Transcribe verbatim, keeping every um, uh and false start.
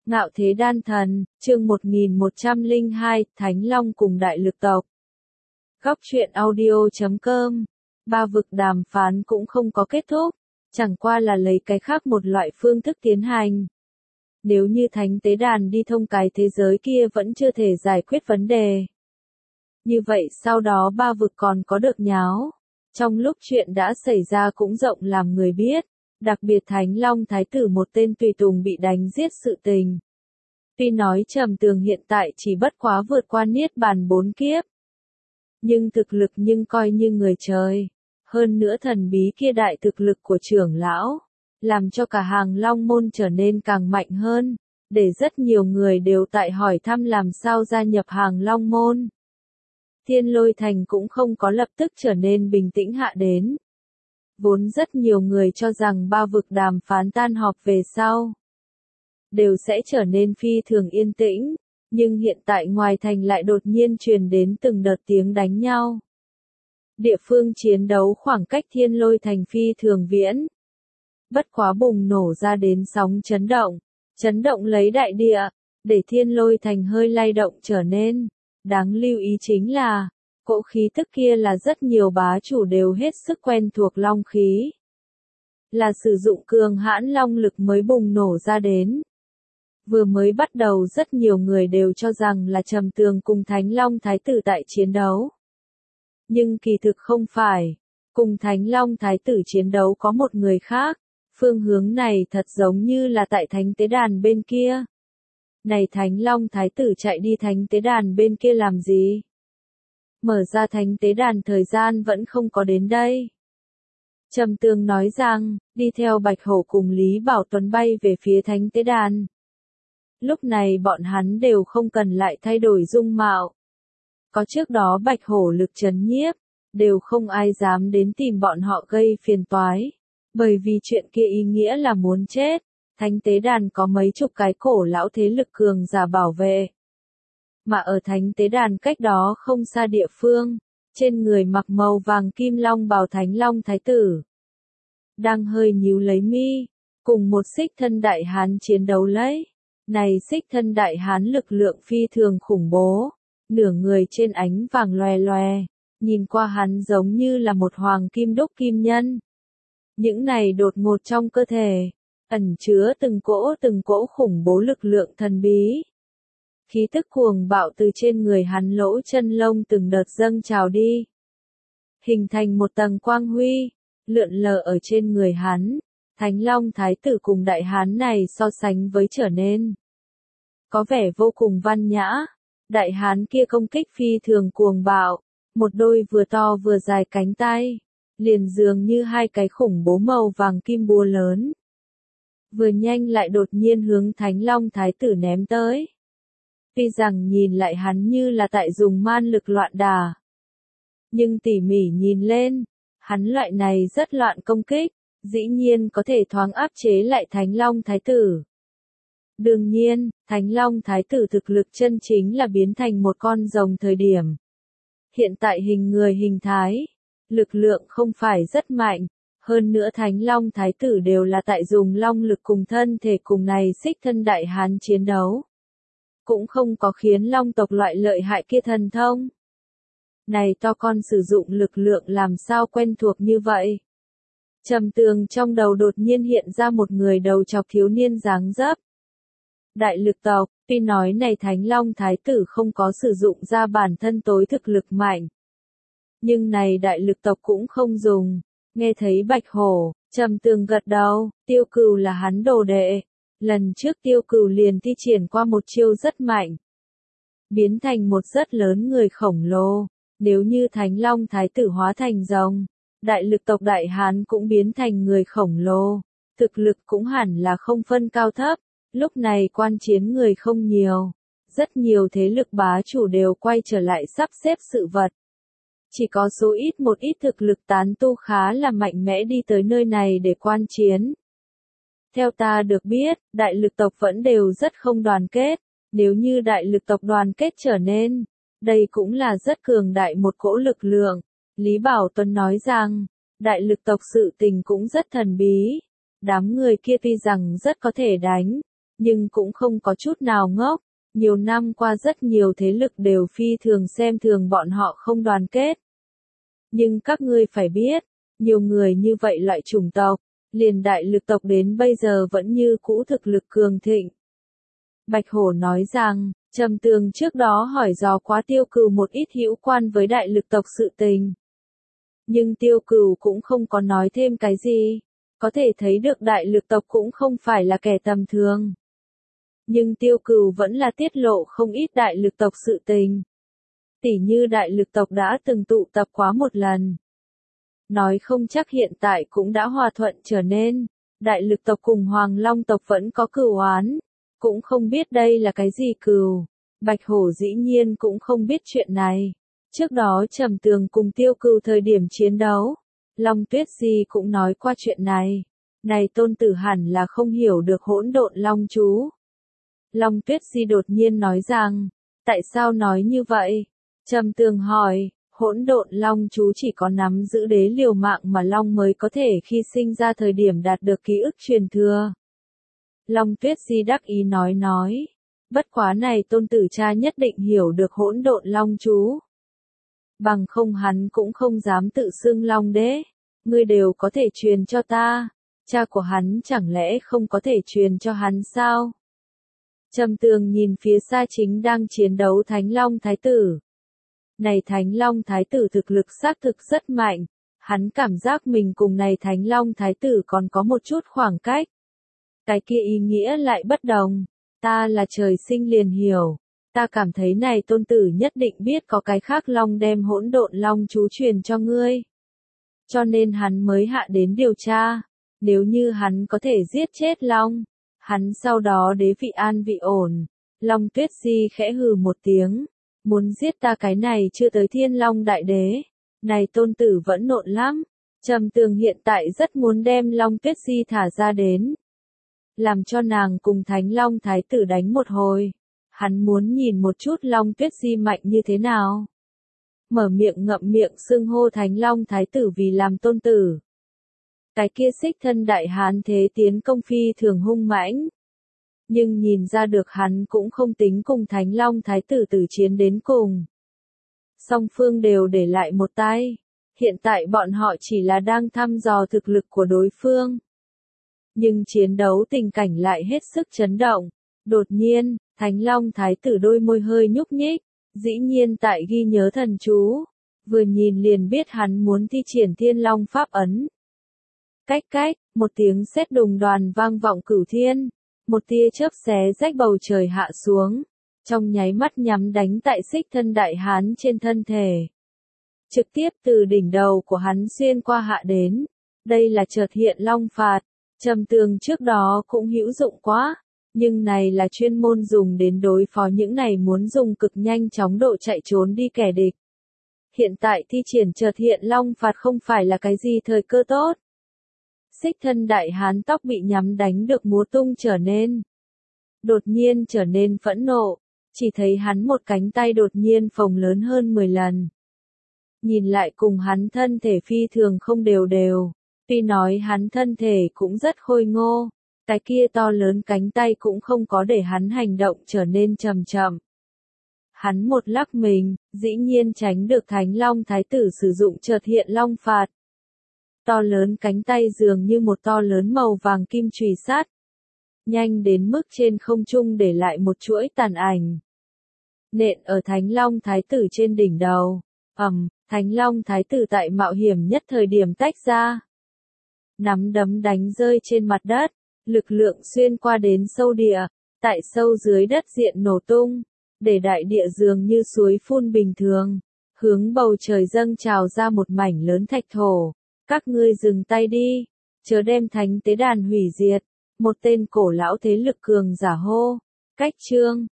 Ngạo Thế Đan Thần, chương một nghìn một trăm lẻ hai, Thánh Long cùng Đại Lực Tộc. Góc truyện audio chấm com. Ba vực đàm phán cũng không có kết thúc, chẳng qua là lấy cái khác một loại phương thức tiến hành. Nếu như Thánh Tế Đàn đi thông cái thế giới kia vẫn chưa thể giải quyết vấn đề. Như vậy sau đó ba vực còn có được nháo. Trong lúc chuyện đã xảy ra cũng rộng làm người biết. Đặc biệt Thánh Long Thái tử một tên tùy tùng bị đánh giết sự tình. Tuy nói Trầm Tường hiện tại chỉ bất quá vượt qua niết bàn bốn kiếp. Nhưng thực lực nhưng coi như người trời. Hơn nữa thần bí kia đại thực lực của trưởng lão. Làm cho cả hàng Long môn trở nên càng mạnh hơn. Để rất nhiều người đều tại hỏi thăm làm sao gia nhập hàng Long môn. Thiên Lôi Thành cũng không có lập tức trở nên bình tĩnh hạ đến. Vốn rất nhiều người cho rằng ba vực đàm phán tan họp về sau đều sẽ trở nên phi thường yên tĩnh, nhưng hiện tại ngoài thành lại đột nhiên truyền đến từng đợt tiếng đánh nhau. Địa phương chiến đấu khoảng cách Thiên Lôi Thành phi thường viễn. Bất quá bùng nổ ra đến sóng chấn động, chấn động lấy đại địa, để Thiên Lôi Thành hơi lay động trở nên. Đáng lưu ý chính là, cỗ khí tức kia là rất nhiều bá chủ đều hết sức quen thuộc long khí. Là sử dụng cường hãn long lực mới bùng nổ ra đến. Vừa mới bắt đầu rất nhiều người đều cho rằng là Trầm Tường cùng Thánh Long Thái tử tại chiến đấu. Nhưng kỳ thực không phải. Cùng Thánh Long Thái tử chiến đấu có một người khác. Phương hướng này thật giống như là tại Thánh Tế Đàn bên kia. Này Thánh Long Thái tử chạy đi Thánh Tế Đàn bên kia làm gì? Mở ra Thánh Tế Đàn thời gian vẫn không có đến đây. Trầm Tường nói rằng, đi theo Bạch Hổ cùng Lý Bảo Tuấn bay về phía Thánh Tế Đàn. Lúc này bọn hắn đều không cần lại thay đổi dung mạo. Có trước đó Bạch Hổ lực trấn nhiếp, đều không ai dám đến tìm bọn họ gây phiền toái. Bởi vì chuyện kia ý nghĩa là muốn chết. Thánh Tế Đàn có mấy chục cái cổ lão thế lực cường giả bảo vệ. Mà ở Thánh Tế Đàn cách đó không xa địa phương, trên người mặc màu vàng kim long bào Thánh Long Thái tử. Đang hơi nhíu lấy mi, cùng một xích thân đại hán chiến đấu lấy. Này xích thân đại hán lực lượng phi thường khủng bố, nửa người trên ánh vàng loè loè, nhìn qua hắn giống như là một hoàng kim đúc kim nhân. Những này đột ngột trong cơ thể, ẩn chứa từng cỗ từng cỗ khủng bố lực lượng thần bí. Khí tức cuồng bạo từ trên người hắn lỗ chân lông từng đợt dâng trào đi. Hình thành một tầng quang huy, lượn lờ ở trên người hắn. Thánh Long Thái tử cùng đại hán này so sánh với trở nên. Có vẻ vô cùng văn nhã. Đại hán kia công kích phi thường cuồng bạo. Một đôi vừa to vừa dài cánh tay. Liền dường như hai cái khủng bố màu vàng kim búa lớn. Vừa nhanh lại đột nhiên hướng Thánh Long Thái tử ném tới. Tuy rằng nhìn lại hắn như là tại dùng man lực loạn đà. Nhưng tỉ mỉ nhìn lên, hắn loại này rất loạn công kích, dĩ nhiên có thể thoáng áp chế lại Thánh Long Thái tử. Đương nhiên, Thánh Long Thái tử thực lực chân chính là biến thành một con rồng thời điểm. Hiện tại hình người hình thái, lực lượng không phải rất mạnh. Hơn nữa Thánh Long Thái tử đều là tại dùng long lực cùng thân thể cùng này xích thân đại hán chiến đấu. Cũng không có khiến long tộc loại lợi hại kia thần thông. Này to con sử dụng lực lượng làm sao quen thuộc như vậy? Trầm Tường trong đầu đột nhiên hiện ra một người đầu chọc thiếu niên dáng dấp. Đại lực tộc, tuy nói này Thánh Long Thái tử không có sử dụng ra bản thân tối thực lực mạnh. Nhưng này đại lực tộc cũng không dùng. Nghe thấy Bạch Hổ, Trầm Tường gật đầu, Tiêu Cừu là hắn đồ đệ. Lần trước Tiêu Cừu liền thi triển qua một chiêu rất mạnh. Biến thành một rất lớn người khổng lồ. Nếu như Thánh Long Thái tử hóa thành rồng, đại lực tộc đại hán cũng biến thành người khổng lồ. Thực lực cũng hẳn là không phân cao thấp. Lúc này quan chiến người không nhiều. Rất nhiều thế lực bá chủ đều quay trở lại sắp xếp sự vật. Chỉ có số ít một ít thực lực tán tu khá là mạnh mẽ đi tới nơi này để quan chiến. Theo ta được biết, đại lực tộc vẫn đều rất không đoàn kết. Nếu như đại lực tộc đoàn kết trở nên, đây cũng là rất cường đại một cỗ lực lượng. Lý Bảo Tuấn nói rằng, đại lực tộc sự tình cũng rất thần bí. Đám người kia tuy rằng rất có thể đánh, nhưng cũng không có chút nào ngốc. Nhiều năm qua rất nhiều thế lực đều phi thường xem thường bọn họ không đoàn kết. Nhưng các ngươi phải biết, nhiều người như vậy loại chủng tộc, liền đại lực tộc đến bây giờ vẫn như cũ thực lực cường thịnh. Bạch Hổ nói rằng, Trầm Tường trước đó hỏi dò quá Tiêu Cừu một ít hữu quan với đại lực tộc sự tình. Nhưng Tiêu Cừu cũng không có nói thêm cái gì, có thể thấy được đại lực tộc cũng không phải là kẻ tầm thường. Nhưng Tiêu Cừu vẫn là tiết lộ không ít đại lực tộc sự tình. Tỉ như đại lực tộc đã từng tụ tập quá một lần. Nói không chắc hiện tại cũng đã hòa thuận trở nên, đại lực tộc cùng Hoàng Long tộc vẫn có cừu oán, cũng không biết đây là cái gì cừu. Bạch Hổ dĩ nhiên cũng không biết chuyện này. Trước đó Trầm Tường cùng Tiêu Cừu thời điểm chiến đấu, Long Tuyết Di cũng nói qua chuyện này. Này tôn tử hẳn là không hiểu được hỗn độn long chú. Long Tuyết Di đột nhiên nói rằng, tại sao nói như vậy? Trầm Tường hỏi, hỗn độn long chú chỉ có nắm giữ đế liều mạng mà long mới có thể khi sinh ra thời điểm đạt được ký ức truyền thừa. Long Tuyết Di đắc ý nói nói, bất quá này tôn tử cha nhất định hiểu được hỗn độn long chú. Bằng không hắn cũng không dám tự xưng long đế, ngươi đều có thể truyền cho ta, cha của hắn chẳng lẽ không có thể truyền cho hắn sao? Trầm Tường nhìn phía xa chính đang chiến đấu Thánh Long Thái Tử. Này Thánh Long Thái Tử thực lực xác thực rất mạnh, hắn cảm giác mình cùng này Thánh Long Thái Tử còn có một chút khoảng cách. Cái kia ý nghĩa lại bất đồng, ta là trời sinh liền hiểu, ta cảm thấy này tôn tử nhất định biết có cái khác long đem hỗn độn long chú truyền cho ngươi. Cho nên hắn mới hạ đến điều tra, nếu như hắn có thể giết chết long, hắn sau đó đế vị an vị ổn. Long Tuyết Di khẽ hừ một tiếng, muốn giết ta cái này chưa tới Thiên Long Đại Đế, này tôn tử vẫn nộn lắm. Trầm Tường hiện tại rất muốn đem Long Tuyết Di thả ra đến, làm cho nàng cùng Thánh Long Thái Tử đánh một hồi. Hắn muốn nhìn một chút Long Tuyết Di mạnh như thế nào. Mở miệng ngậm miệng xưng hô Thánh Long Thái Tử vì làm tôn tử. Cái kia xích thân đại hán thế tiến công phi thường hung mãnh. Nhưng nhìn ra được hắn cũng không tính cùng Thánh Long Thái Tử tử chiến đến cùng. Song phương đều để lại một tay. Hiện tại bọn họ chỉ là đang thăm dò thực lực của đối phương. Nhưng chiến đấu tình cảnh lại hết sức chấn động. Đột nhiên, Thánh Long Thái Tử đôi môi hơi nhúc nhích, dĩ nhiên tại ghi nhớ thần chú. Vừa nhìn liền biết hắn muốn thi triển Thiên Long Pháp Ấn. Cách cách, một tiếng sét đùng đoàn vang vọng cửu thiên. Một tia chớp xé rách bầu trời hạ xuống, trong nháy mắt nhắm đánh tại xích thân đại hán trên thân thể. Trực tiếp từ đỉnh đầu của hắn xuyên qua hạ đến. Đây là chợt hiện long phạt. Trầm Tường trước đó cũng hữu dụng quá, nhưng này là chuyên môn dùng đến đối phó những này muốn dùng cực nhanh chóng độ chạy trốn đi kẻ địch. Hiện tại thi triển chợt hiện long phạt không phải là cái gì thời cơ tốt. Xích thân đại hán tóc bị nhắm đánh được múa tung trở nên. Đột nhiên trở nên phẫn nộ, chỉ thấy hắn một cánh tay đột nhiên phồng lớn hơn mười lần. Nhìn lại cùng hắn thân thể phi thường không đều đều, tuy nói hắn thân thể cũng rất khôi ngô, cái kia to lớn cánh tay cũng không có để hắn hành động trở nên chậm chậm. Hắn một lắc mình, dĩ nhiên tránh được Thánh Long Thái Tử sử dụng chợt hiện long phạt. To lớn cánh tay dường như một to lớn màu vàng kim chùy sát. Nhanh đến mức trên không trung để lại một chuỗi tàn ảnh. Nện ở Thánh Long Thái Tử trên đỉnh đầu. Ầm, Thánh Long Thái Tử tại mạo hiểm nhất thời điểm tách ra. Nắm đấm đánh rơi trên mặt đất, lực lượng xuyên qua đến sâu địa, tại sâu dưới đất diện nổ tung, để đại địa dường như suối phun bình thường, hướng bầu trời dâng trào ra một mảnh lớn thạch thổ. Các ngươi dừng tay đi, chớ đem thánh tế đàn hủy diệt. Một tên cổ lão thế lực cường giả hô. Cách chương